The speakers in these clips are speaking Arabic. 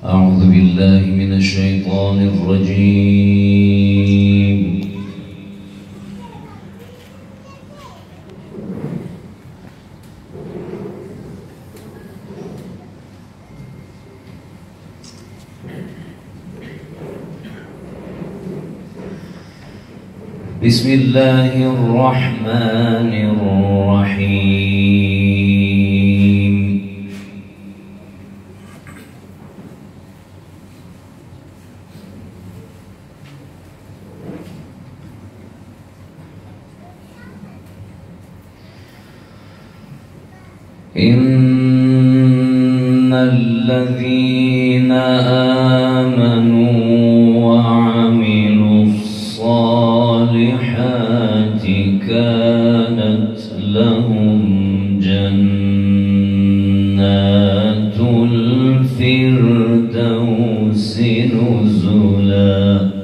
أعوذ بالله من الشيطان الرجيم. بسم الله الرحمن الرحيم. إن الذين آمنوا وعملوا الصالحات كانت لهم جنات الفردوس نزلا.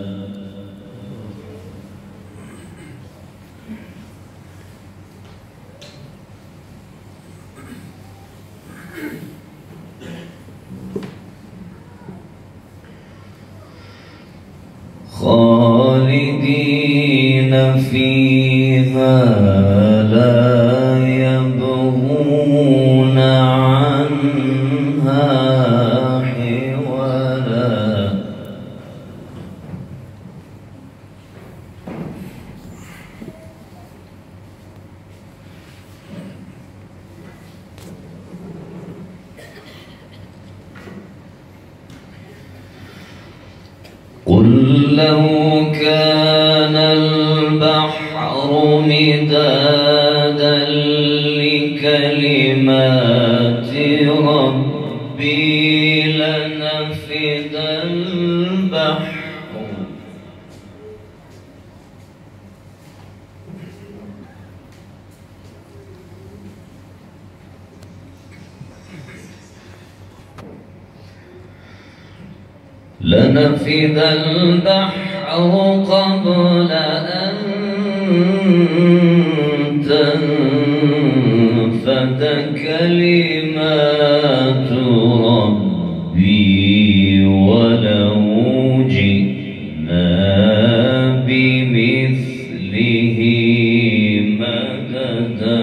خالدين فيها لا يبغون عنها حولا. قل لو كان البحر مدادا لكلمات ربي لنفد البحر قبل أن تنفد كلمات ربي ولو جئنا بمثله مددا.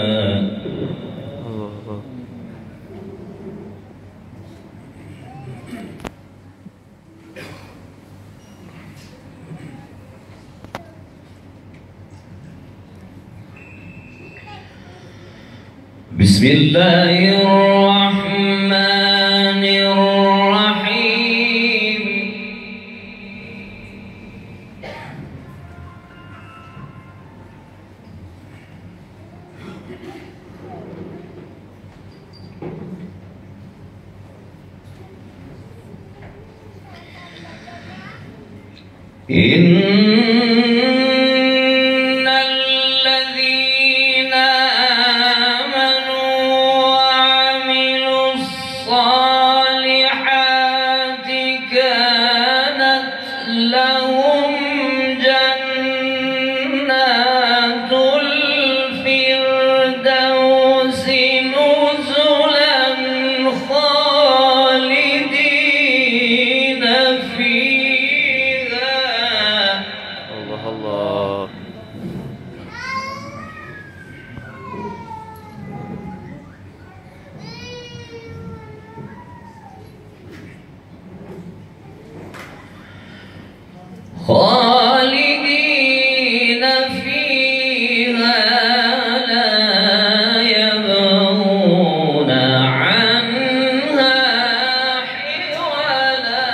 بسم الله الرحمن الرحيم. خالدين فيها لا يبغون عنها حولا.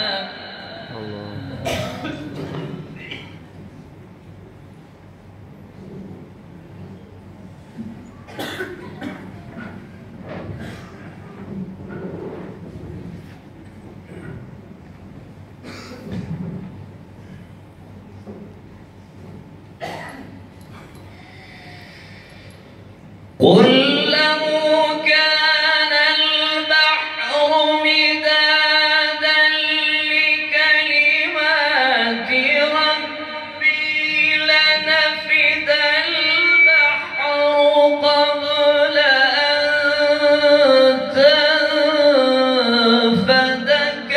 قل لو كان البحر مدادا لكلمات ربي لنفد البحر قبل أن تنفد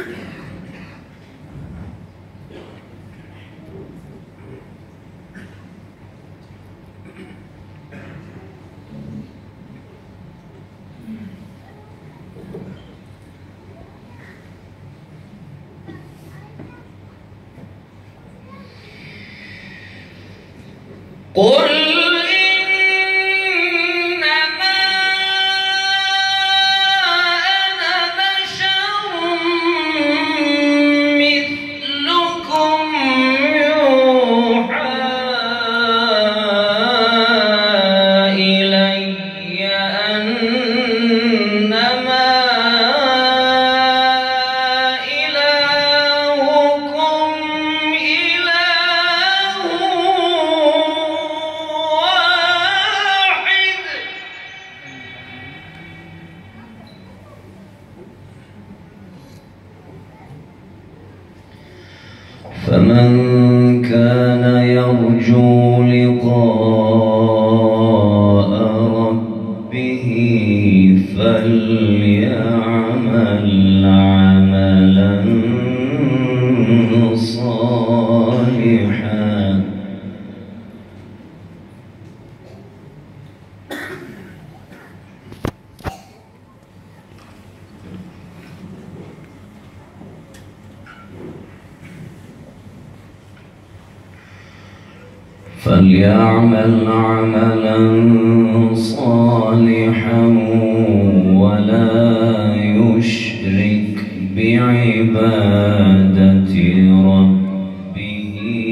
قل فمن كان يرجو لقاء ربه فليعمل عملا صالحا ولا يشرك بعبادة ربه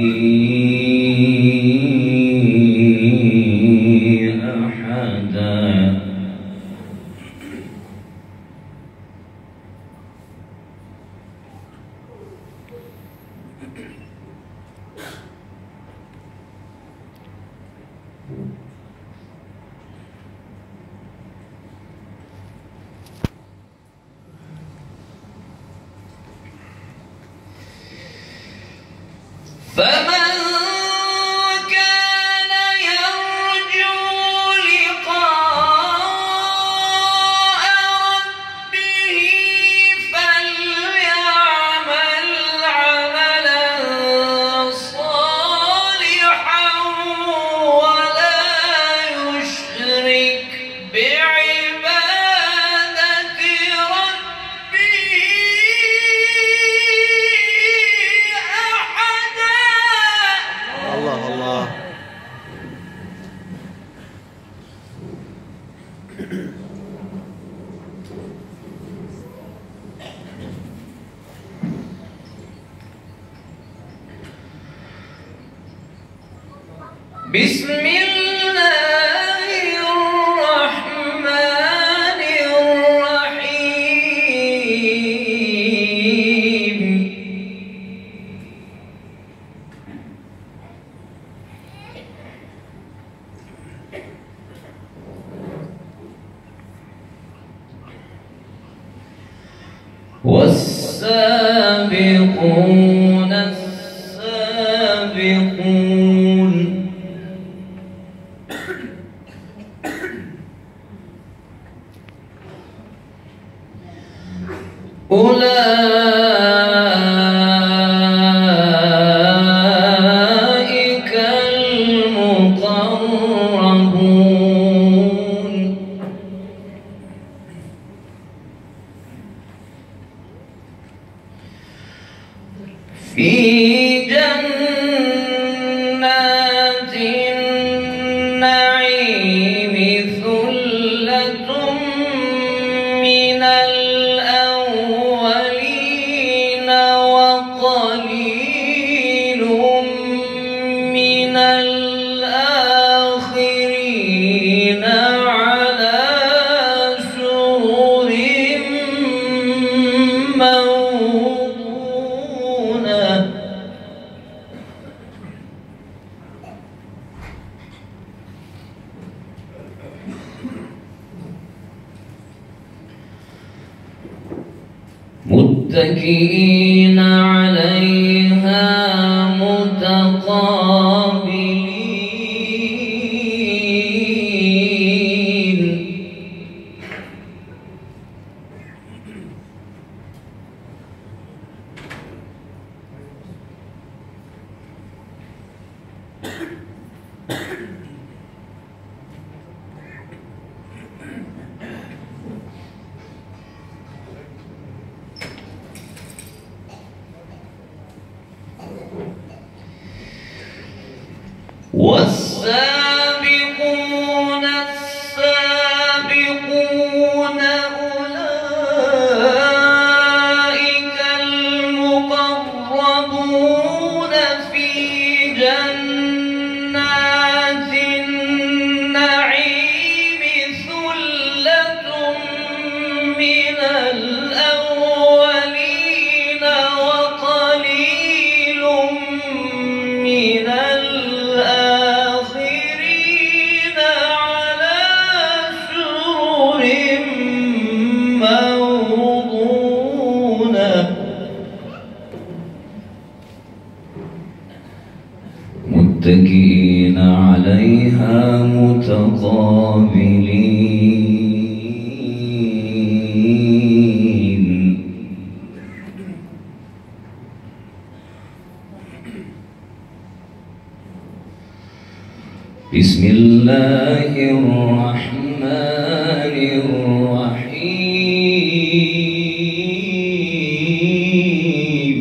أحدا. فمن كان يرجو لقاء ربه فليعمل عملا صالحا ولا يشرك بعبادة ربه الله الله. بسم الله الرحمن الرحيم. والسابقون السابقون أولئك المقربون في جنات النعيم ثلة من الأولين وقليل من الآخرين على سرر موضونة. متكئين عليها متقابلين. متكئين عليها متقابلين. بسم الله الرحمن الرحيم.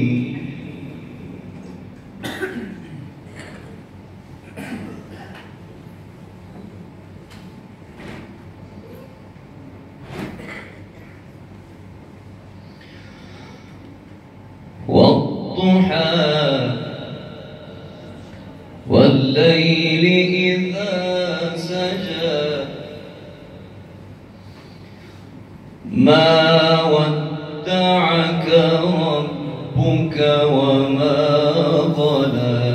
والضحى والليل إذا سجى ما ودعك ربك وما قلى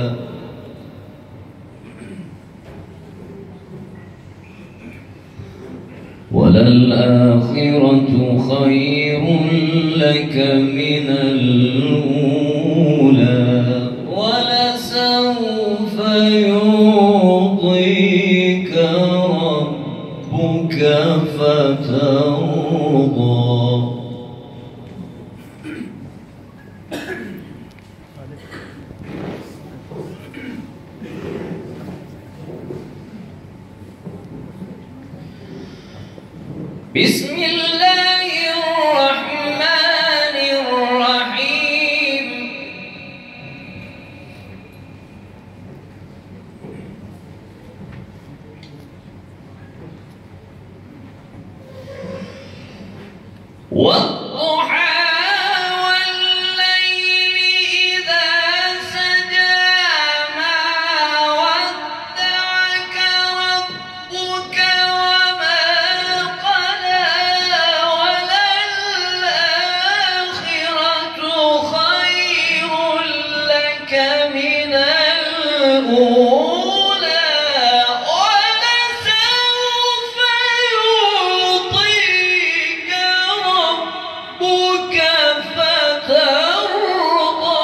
وللآخرة خير لك من الأولى ولسوف يعطيك ربك فترضى. بسم الله الرحمن الرحيم. والضحى والليل إذا سجى ما ودعك ربك وما قلى وللآخرة خير لك من الأولى ولسوف يعطيك ربك فترضى.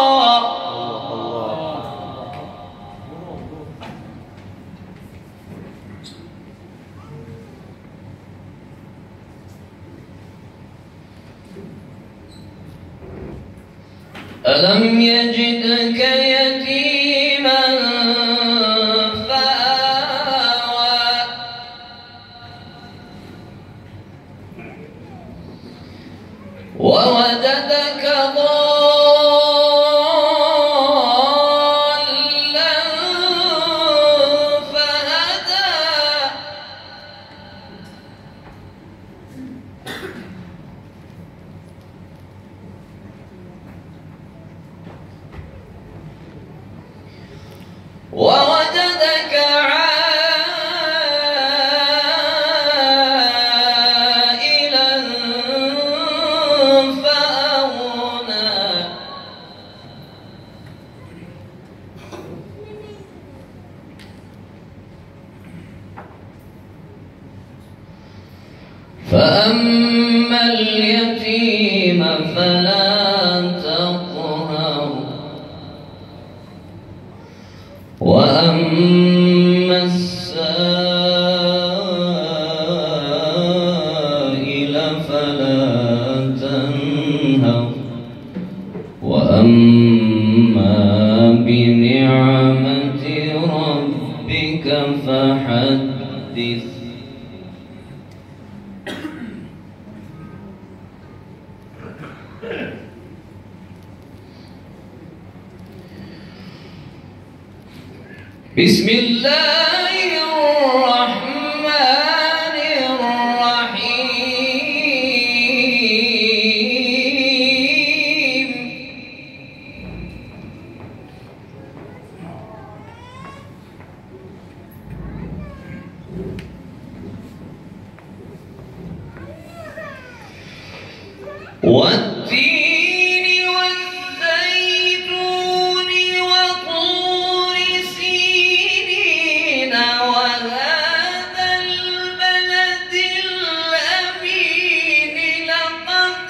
ألم يجدك يتيما فآوى ووجدك ضالا فهدى ووجدك عائلا فأغنى فأما اليتيم فلا تقهر وأما السائل فلا تنهر وأما بنعمة ربك فحدث. بسم الله الرحمن الرحيم. والتين والزيتون وطور سينين وهذا البلد الأمين لقد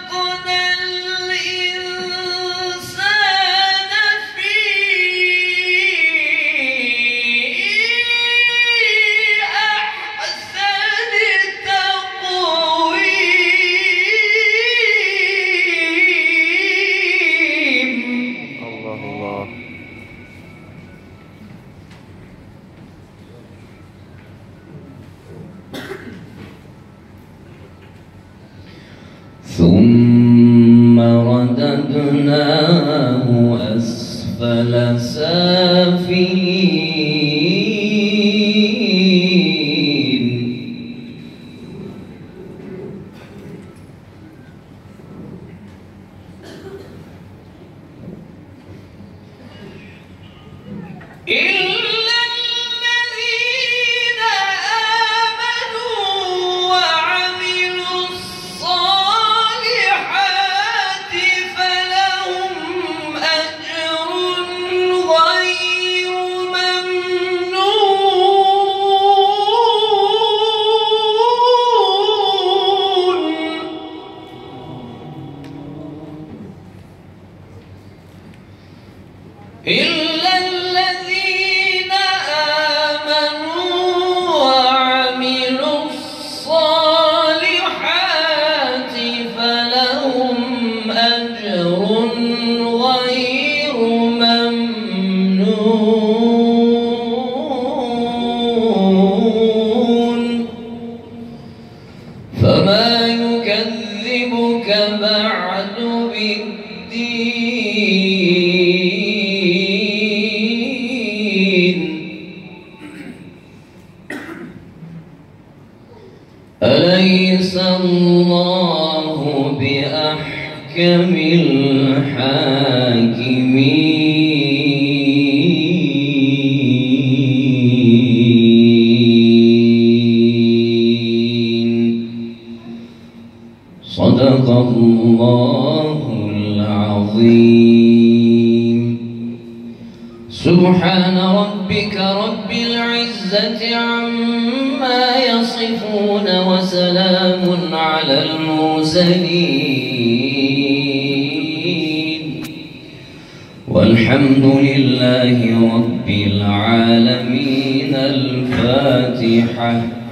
خلقنا الإنسان في ثم رددناه أسفل سافلين إلا الذين آمنوا وعملوا الصالحات فلهم أجر غير ممنون. إلا الذين آمنوا وعملوا الصالحات فلهم أجر غير ممنون. فما يكذبك بعد بالدين. أليس الله بأحكم الحاكمين. صدق الله العظيم. سبحان ربك رب العزة عما يصفون وسلام على المرسلين والحمد لله رب العالمين. الفاتحة.